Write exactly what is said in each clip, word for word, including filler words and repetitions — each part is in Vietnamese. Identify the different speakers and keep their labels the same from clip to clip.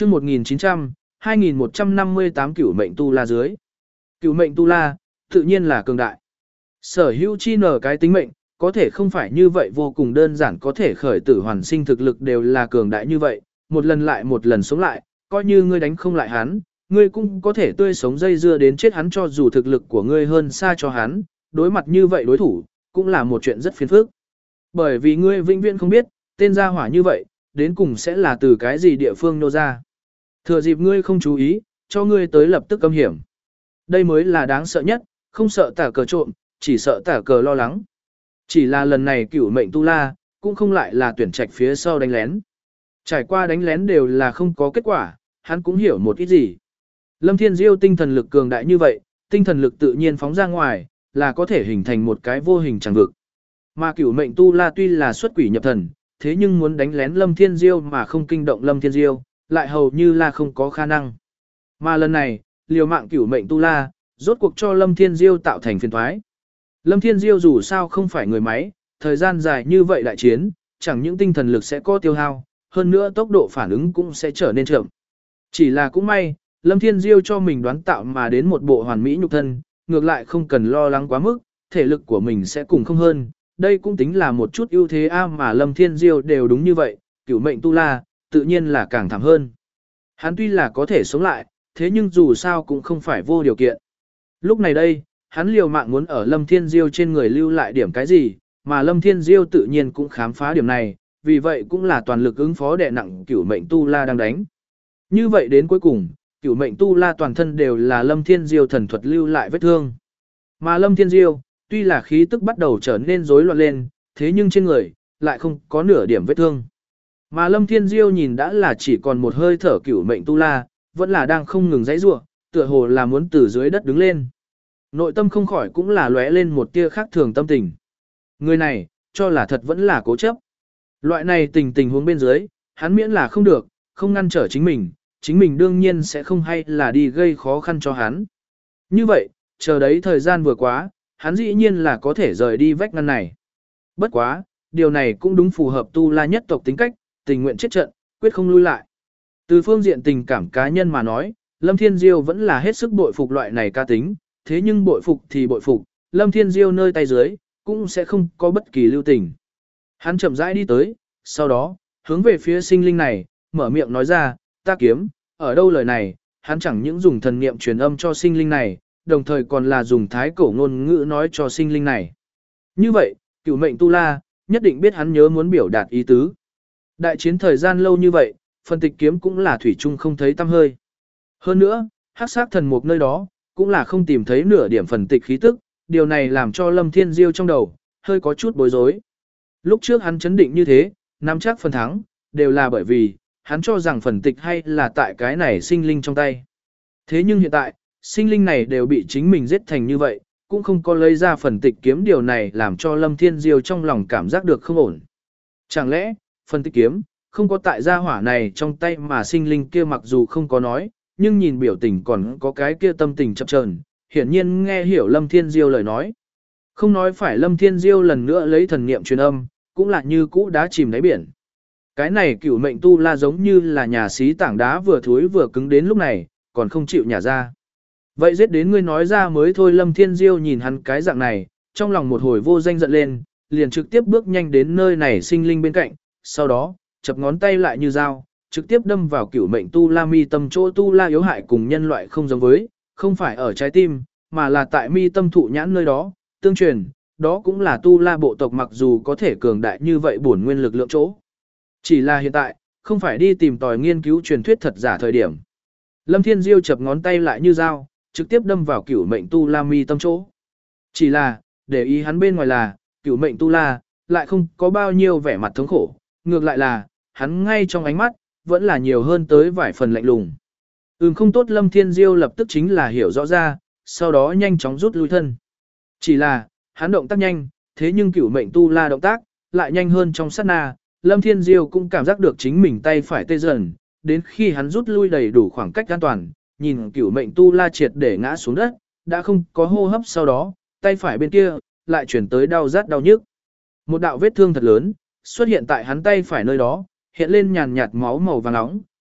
Speaker 1: chương một nghìn chín trăm, hai nghìn một trăm năm mươi tám cửu mệnh tu la dưới. Cửu mệnh tu la, tự nhiên là cường đại. Sở hữu chi nở cái tính mệnh, có thể không phải như vậy vô cùng đơn giản có thể khởi tử hoàn sinh thực lực đều là cường đại như vậy, một lần lại một lần sống lại, coi như ngươi đánh không lại hắn, ngươi cũng có thể tươi sống dây dưa đến chết hắn cho dù thực lực của ngươi hơn xa cho hắn, đối mặt như vậy đối thủ, cũng là một chuyện rất phiền phức. Bởi vì ngươi vĩnh viễn không biết, tên gia hỏa như vậy, đến cùng sẽ là từ cái gì địa phương nô ra. Thừa dịp ngươi không chú ý, cho ngươi tới lập tức âm hiểm. Đây mới là đáng sợ nhất, không sợ tả cờ trộm, chỉ sợ tả cờ lo lắng. Chỉ là lần này cửu mệnh tu la, cũng không lại là tuyển trạch phía sau đánh lén. Trải qua đánh lén đều là không có kết quả, hắn cũng hiểu một ít gì. Lâm Thiên Diêu tinh thần lực cường đại như vậy, tinh thần lực tự nhiên phóng ra ngoài, là có thể hình thành một cái vô hình chẳng vực. Mà cửu mệnh tu la tuy là xuất quỷ nhập thần, thế nhưng muốn đánh lén Lâm Thiên Diêu mà không kinh động Lâm Thiên Diêu, lại hầu như là không có khả năng. Mà lần này, liều mạng cửu mệnh tu la, rốt cuộc cho Lâm Thiên Diêu tạo thành phiền toái. Lâm Thiên Diêu dù sao không phải người máy, thời gian dài như vậy đại chiến, chẳng những tinh thần lực sẽ có tiêu hao, hơn nữa tốc độ phản ứng cũng sẽ trở nên chậm. Chỉ là cũng may, Lâm Thiên Diêu cho mình đoán tạo mà đến một bộ hoàn mỹ nhục thân, ngược lại không cần lo lắng quá mức, thể lực của mình sẽ cùng không hơn. Đây cũng tính là một chút ưu thế a mà Lâm Thiên Diêu đều đúng như vậy, cửu mệnh tu la, tự nhiên là càng thảm hơn. Hắn tuy là có thể sống lại, thế nhưng dù sao cũng không phải vô điều kiện. Lúc này đây, hắn liều mạng muốn ở Lâm Thiên Diêu trên người lưu lại điểm cái gì, mà Lâm Thiên Diêu tự nhiên cũng khám phá điểm này, vì vậy cũng là toàn lực ứng phó đè nặng cửu mệnh tu la đang đánh. Như vậy đến cuối cùng, cửu mệnh tu la toàn thân đều là Lâm Thiên Diêu thần thuật lưu lại vết thương. Mà Lâm Thiên Diêu, tuy là khí tức bắt đầu trở nên rối loạn lên, thế nhưng trên người, lại không có nửa điểm vết thương. Mà Lâm Thiên Diêu nhìn đã là chỉ còn một hơi thở cửu mệnh tu la, vẫn là đang không ngừng giãy giụa, tựa hồ là muốn từ dưới đất đứng lên. Nội tâm không khỏi cũng là lóe lên một tia khác thường tâm tình. Người này, cho là thật vẫn là cố chấp. Loại này tình tình huống bên dưới, hắn miễn là không được, không ngăn trở chính mình, chính mình đương nhiên sẽ không hay là đi gây khó khăn cho hắn. Như vậy, chờ đấy thời gian vừa quá, hắn dĩ nhiên là có thể rời đi vách ngăn này. Bất quá, điều này cũng đúng phù hợp tu la nhất tộc tính cách, tình nguyện chết trận, quyết không lui lại. Từ phương diện tình cảm cá nhân mà nói, Lâm Thiên Diêu vẫn là hết sức bội phục loại này ca tính, thế nhưng bội phục thì bội phục, Lâm Thiên Diêu nơi tay dưới, cũng sẽ không có bất kỳ lưu tình. Hắn chậm rãi đi tới, sau đó, hướng về phía sinh linh này, mở miệng nói ra, ta kiếm, ở đâu lời này, hắn chẳng những dùng thần niệm truyền âm cho sinh linh này, đồng thời còn là dùng thái cổ ngôn ngữ nói cho sinh linh này. Như vậy, cửu mệnh tu la, nhất định biết hắn nhớ muốn biểu đạt ý tứ. Đại chiến thời gian lâu như vậy, phân tịch kiếm cũng là thủy chung không thấy tăm hơi. Hơn nữa, hắc sắc thần mục nơi đó, cũng là không tìm thấy nửa điểm phần tịch khí tức, điều này làm cho Lâm Thiên Diêu trong đầu, hơi có chút bối rối. Lúc trước hắn chấn định như thế, nắm chắc phần thắng, đều là bởi vì, hắn cho rằng phần tịch hay là tại cái này sinh linh trong tay. Thế nhưng hiện tại, sinh linh này đều bị chính mình giết thành như vậy, cũng không có lấy ra phần tịch kiếm điều này làm cho Lâm Thiên Diêu trong lòng cảm giác được không ổn. Chẳng lẽ, phần tịch kiếm, không có tại gia hỏa này trong tay mà sinh linh kia mặc dù không có nói, nhưng nhìn biểu tình còn có cái kia tâm tình chập chờn, hiển nhiên nghe hiểu Lâm Thiên Diêu lời nói. Không nói phải Lâm Thiên Diêu lần nữa lấy thần niệm truyền âm, cũng là như cũ đá chìm đáy biển. Cái này cửu mệnh tu la giống như là nhà xí tảng đá vừa thối vừa cứng đến lúc này, còn không chịu nhả ra. Vậy giết đến ngươi nói ra mới thôi. Lâm Thiên Diêu nhìn hắn cái dạng này, trong lòng một hồi vô danh giận lên, liền trực tiếp bước nhanh đến nơi này sinh linh bên cạnh, sau đó, chập ngón tay lại như dao, trực tiếp đâm vào cửu mệnh tu la mi tâm chỗ tu la yếu hại cùng nhân loại không giống với, không phải ở trái tim, mà là tại mi tâm thụ nhãn nơi đó, tương truyền, đó cũng là tu la bộ tộc mặc dù có thể cường đại như vậy bổn nguyên lực lượng chỗ. Chỉ là hiện tại, không phải đi tìm tòi nghiên cứu truyền thuyết thật giả thời điểm. Lâm Thiên Diêu chập ngón tay lại như dao, trực tiếp đâm vào cửu mệnh tu la mi tâm chỗ. Chỉ là, để ý hắn bên ngoài là, cửu mệnh tu la, lại không có bao nhiêu vẻ mặt thống khổ, ngược lại là, hắn ngay trong ánh mắt, vẫn là nhiều hơn tới vài phần lạnh lùng. Ừm không tốt. Lâm Thiên Diêu lập tức chính là hiểu rõ ra, sau đó nhanh chóng rút lui thân. Chỉ là, hắn động tác nhanh, thế nhưng cửu mệnh tu la động tác, lại nhanh hơn trong sát na, Lâm Thiên Diêu cũng cảm giác được chính mình tay phải tê dần, đến khi hắn rút lui đầy đủ khoảng cách an toàn, nhìn cửu mệnh tu la triệt để ngã xuống đất, đã không có hô hấp sau đó, tay phải bên kia, lại chuyển tới đau rát đau nhức. Một đạo vết thương thật lớn, xuất hiện tại hắn tay phải nơi đó, hiện lên nhàn nhạt máu màu vàng nóng,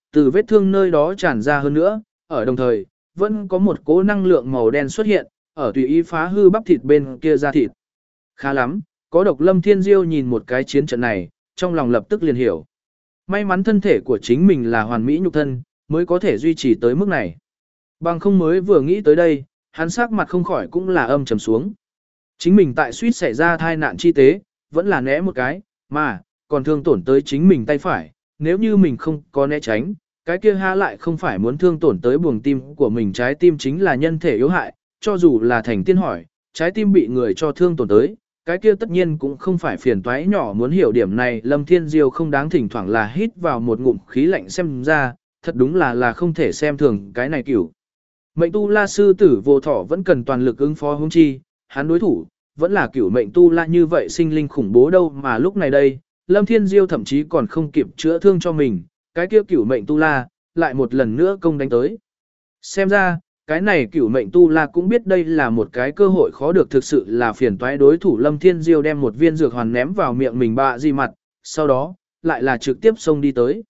Speaker 1: từ vết thương nơi đó tràn ra hơn nữa, ở đồng thời, vẫn có một cỗ năng lượng màu đen xuất hiện, ở tùy ý phá hư bắp thịt bên kia da thịt. Khá lắm, có độc Lâm Thiên Diêu nhìn một cái chiến trận này, trong lòng lập tức liền hiểu. May mắn thân thể của chính mình là hoàn mỹ nhục thân, mới có thể duy trì tới mức này. Bằng không mới vừa nghĩ tới đây, hắn sắc mặt không khỏi cũng là âm trầm xuống. Chính mình tại suýt xảy ra thai nạn chi tế, vẫn là né một cái, mà, còn thương tổn tới chính mình tay phải, nếu như mình không có né tránh, cái kia há lại không phải muốn thương tổn tới buồng tim của mình, trái tim chính là nhân thể yếu hại, cho dù là thành tiên hỏi, trái tim bị người cho thương tổn tới, cái kia tất nhiên cũng không phải phiền toái nhỏ. Muốn hiểu điểm này, Lâm Thiên Diêu không đáng thỉnh thoảng là hít vào một ngụm khí lạnh xem ra, thật đúng là là không thể xem thường cái này kiểu. Mệnh tu la sư tử vô thọ vẫn cần toàn lực ứng phó huống chi, hắn đối thủ, vẫn là cửu mệnh tu la như vậy sinh linh khủng bố đâu, mà lúc này đây, Lâm Thiên Diêu thậm chí còn không kịp chữa thương cho mình, cái kia cửu mệnh tu la, lại một lần nữa công đánh tới. Xem ra, cái này cửu mệnh tu la cũng biết đây là một cái cơ hội khó được, thực sự là phiền toái. Đối thủ Lâm Thiên Diêu đem một viên dược hoàn ném vào miệng mình bạ gì mặt, sau đó, lại là trực tiếp xông đi tới.